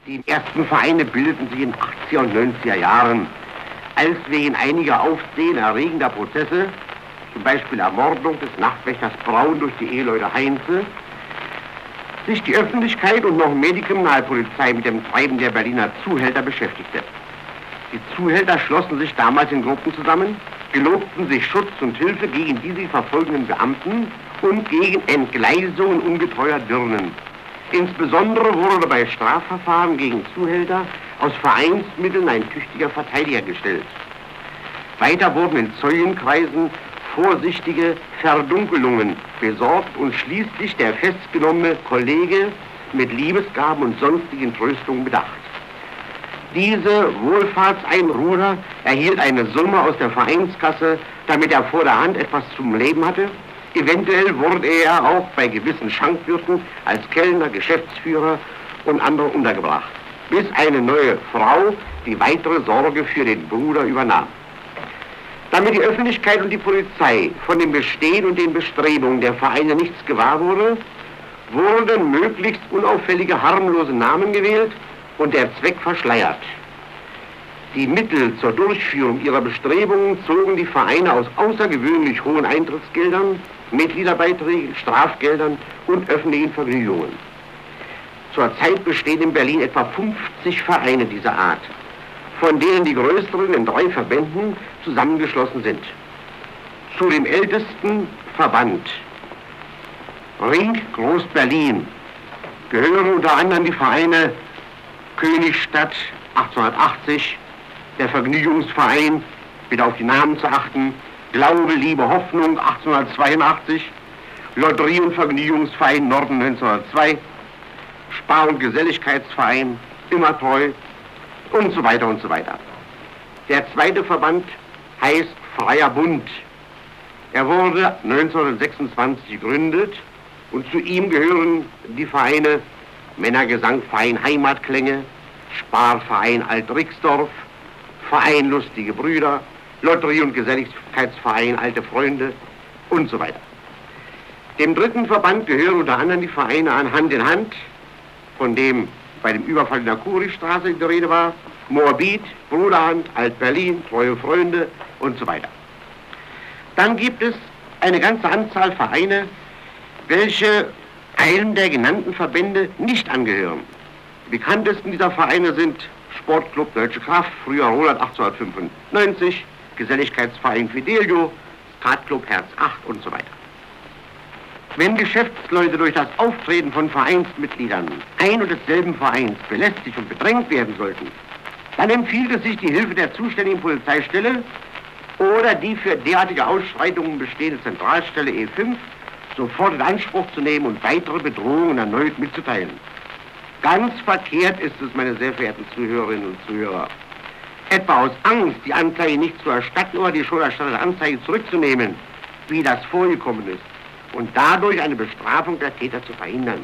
Die ersten Vereine bildeten sich in 80er und 90er Jahren, als wegen einiger aufsehenerregender Prozesse, zum Beispiel Ermordung des Nachtwächters Braun durch die Eheleute Heinze, sich die Öffentlichkeit und noch mehr die Kriminalpolizei mit dem Treiben der Berliner Zuhälter beschäftigte. Die Zuhälter schlossen sich damals in Gruppen zusammen, gelobten sich Schutz und Hilfe gegen die sie verfolgenden Beamten und gegen Entgleisungen ungetreuer Dirnen. Insbesondere wurde bei Strafverfahren gegen Zuhälter aus Vereinsmitteln ein tüchtiger Verteidiger gestellt. Weiter wurden in Zeugenkreisen vorsichtige Verdunkelungen besorgt und schließlich der festgenommene Kollege mit Liebesgaben und sonstigen Tröstungen bedacht. Diese Wohlfahrtseinruder erhielt eine Summe aus der Vereinskasse, damit er vor der Hand etwas zum Leben hatte. Eventuell wurde er auch bei gewissen Schankwirten als Kellner, Geschäftsführer und andere untergebracht, bis eine neue Frau die weitere Sorge für den Bruder übernahm. Damit die Öffentlichkeit und die Polizei von dem Bestehen und den Bestrebungen der Vereine nichts gewahr wurde, wurden möglichst unauffällige, harmlose Namen gewählt und der Zweck verschleiert. Die Mittel zur Durchführung ihrer Bestrebungen zogen die Vereine aus außergewöhnlich hohen Eintrittsgeldern, Mitgliederbeiträgen, Strafgeldern und öffentlichen Vergnügungen. Zurzeit bestehen in Berlin etwa 50 Vereine dieser Art, von denen die größeren in 3 Verbänden zusammengeschlossen sind. Zu dem ältesten Verband, Ring Groß-Berlin, gehören unter anderem die Vereine Königstadt 1880, der Vergnügungsverein, bitte auf die Namen zu achten, Glaube, Liebe, Hoffnung 1882, Lotterie- und Vergnügungsverein Norden 1902, Spar- und Geselligkeitsverein Immertreu und so weiter und so weiter. Der zweite Verband heißt Freier Bund. Er wurde 1926 gegründet und zu ihm gehören die Vereine Männergesangverein Heimatklänge, Sparverein Alt-Rixdorf, Verein Lustige Brüder, Lotterie- und Geselligkeitsverein Alte Freunde und so weiter. Dem dritten Verband gehören unter anderem die Vereine an Hand in Hand, von dem bei dem Überfall in der Kuristraße die Rede war, Moabit, Bruderhand, Alt-Berlin, Treue Freunde und so weiter. Dann gibt es eine ganze Anzahl Vereine, welche einem der genannten Verbände nicht angehören. Die bekanntesten dieser Vereine sind Sportclub Deutsche Kraft, früher Roland 1895, Geselligkeitsverein Fidelio, Skatclub Herz 8 und so weiter. Wenn Geschäftsleute durch das Auftreten von Vereinsmitgliedern ein und desselben Vereins belästigt und bedrängt werden sollten, dann empfiehlt es sich, die Hilfe der zuständigen Polizeistelle oder die für derartige Ausschreitungen bestehende Zentralstelle E5 sofort in Anspruch zu nehmen und weitere Bedrohungen erneut mitzuteilen. Ganz verkehrt ist es, meine sehr verehrten Zuhörerinnen und Zuhörer, etwa aus Angst, die Anzeige nicht zu erstatten oder die schon erstattete Anzeige zurückzunehmen, wie das vorgekommen ist, und dadurch eine Bestrafung der Täter zu verhindern.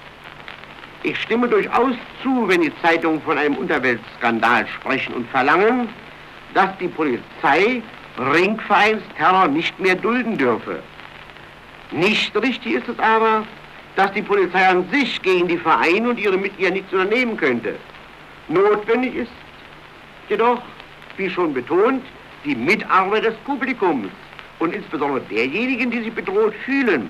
Ich stimme durchaus zu, wenn die Zeitungen von einem Unterweltskandal sprechen und verlangen, dass die Polizei Ringvereinsterror nicht mehr dulden dürfe. Nicht richtig ist es aber, dass die Polizei an sich gegen die Vereine und ihre Mitglieder nichts unternehmen könnte. Notwendig ist jedoch, wie schon betont, die Mitarbeit des Publikums und insbesondere derjenigen, die sich bedroht fühlen.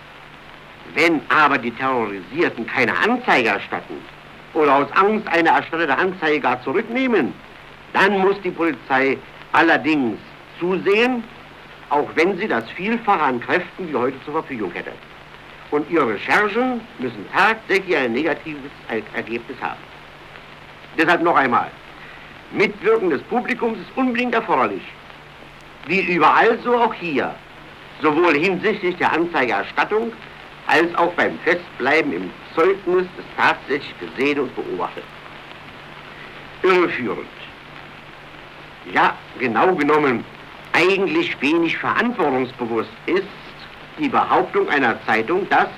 Wenn aber die Terrorisierten keine Anzeige erstatten oder aus Angst eine erstattete Anzeige gar zurücknehmen, dann muss die Polizei allerdings zusehen, auch wenn sie das Vielfache an Kräften wie heute zur Verfügung hätte. Und ihre Recherchen müssen tatsächlich ein negatives Ergebnis haben. Deshalb noch einmal, Mitwirken des Publikums ist unbedingt erforderlich. Wie überall, so auch hier, sowohl hinsichtlich der Anzeigerstattung als auch beim Festbleiben im Zeugnis des tatsächlich Gesehenen und Beobachteten. Irreführend. Ja, genau genommen, eigentlich wenig verantwortungsbewusst ist die Behauptung einer Zeitung, dass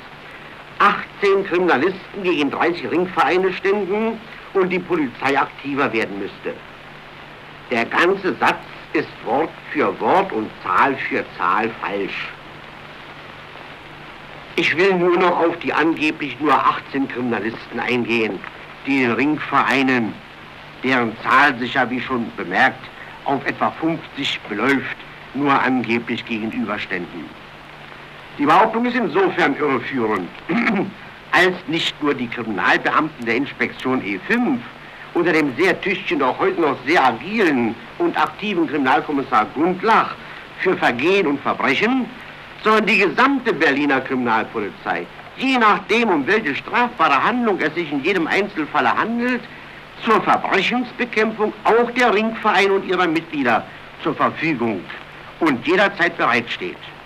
18 Kriminalisten gegen 30 Ringvereine ständen und die Polizei aktiver werden müsste. Der ganze Satz ist Wort für Wort und Zahl für Zahl falsch. Ich will nur noch auf die angeblich nur 18 Kriminalisten eingehen, den Ringvereinen, deren Zahl sich ja, wie schon bemerkt, auf etwa 50 beläuft, nur angeblich gegenüberständen. Die Behauptung ist insofern irreführend, als nicht nur die Kriminalbeamten der Inspektion E5 unter dem sehr tüchtigen, auch heute noch sehr agilen und aktiven Kriminalkommissar Gundlach für Vergehen und Verbrechen, sondern die gesamte Berliner Kriminalpolizei, je nachdem, um welche strafbare Handlung es sich in jedem Einzelfalle handelt, zur Verbrechensbekämpfung auch der Ringvereine und ihrer Mitglieder zur Verfügung und jederzeit bereitsteht.